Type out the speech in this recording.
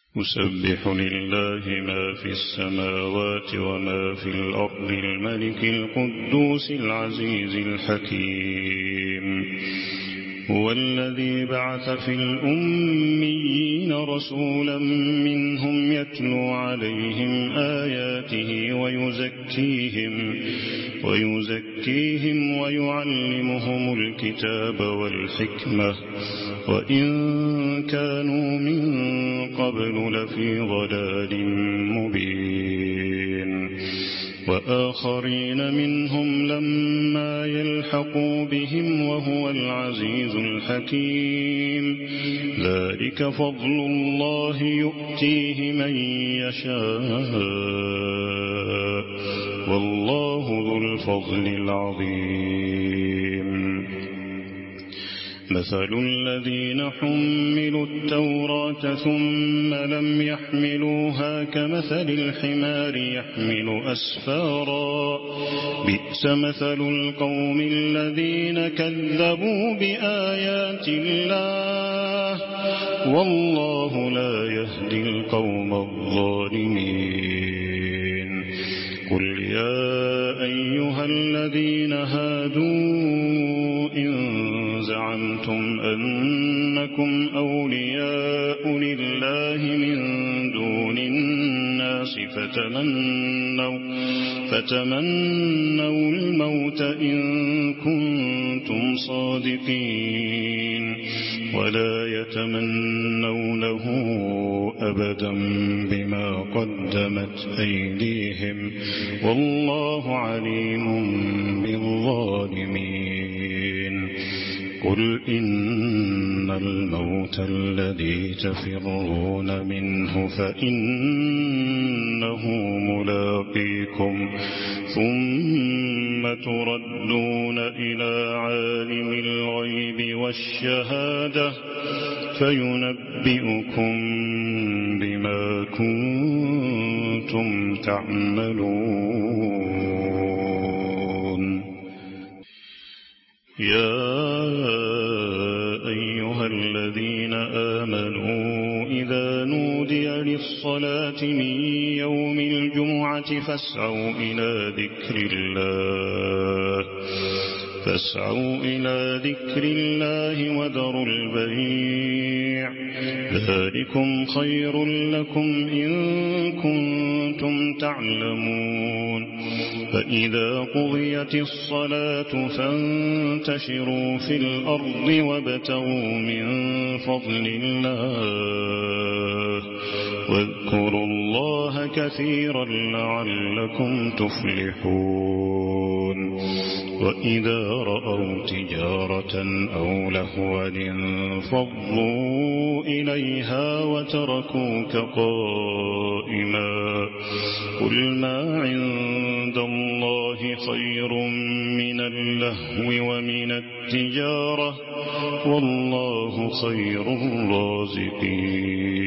يسبح لله ما في السماوات وما في الأرض الملك القدوس العزيز الحكيم. هو الذي بعث في الأميين رسولا منهم يتلو عليهم آياته ويزكيهم ويعلمهم الكتاب والحكمة وإن كانوا من قبل لفي ضلال مبين. وآخرين منهم لما يلحقوا بهم وهو العزيز الحكيم. ذلك فضل الله يؤتيه من يشاء والله ذو الفضل العظيم. مثل الذين حملوا التوراة ثم لم يحملوها كمثل الحمار يحمل أسفارا بئس مثل القوم الذين كذبوا بآيات الله والله لا يهدي القوم الظالمين. قل يا أيها الذين هادوا إن زعمتم أنكم أولياء لله من دون الناس فتمنوا الموت إن كنتم صادقين ولا يتمنونه أبدا بما قدمت أيديهم والله عليم بالظالمين. قل إن الموت الذي تفرون منه فإنه ملاقيكم ثم تردون إلى عالم الغيب والشهادة فينبئكم بما كنتم تعملون. يا أيها الذين آمنوا إذا نودي للصلاة من يوم الجمعة فاسعوا إلى ذكر الله وذروا البيع ذلكم خير لكم إن كنتم تعلمون. فإذا قضيت الصلاة فانتشروا في الأرض وابتغوا من فضل الله واذكروا الله كثيرا لعلكم تفلحون. وإذا رأوا تجارة أو لهوا انفضوا إليها وتركوك قائما قل ما عند الله خير من اللهو ومن التجارة والله خير الرازقين.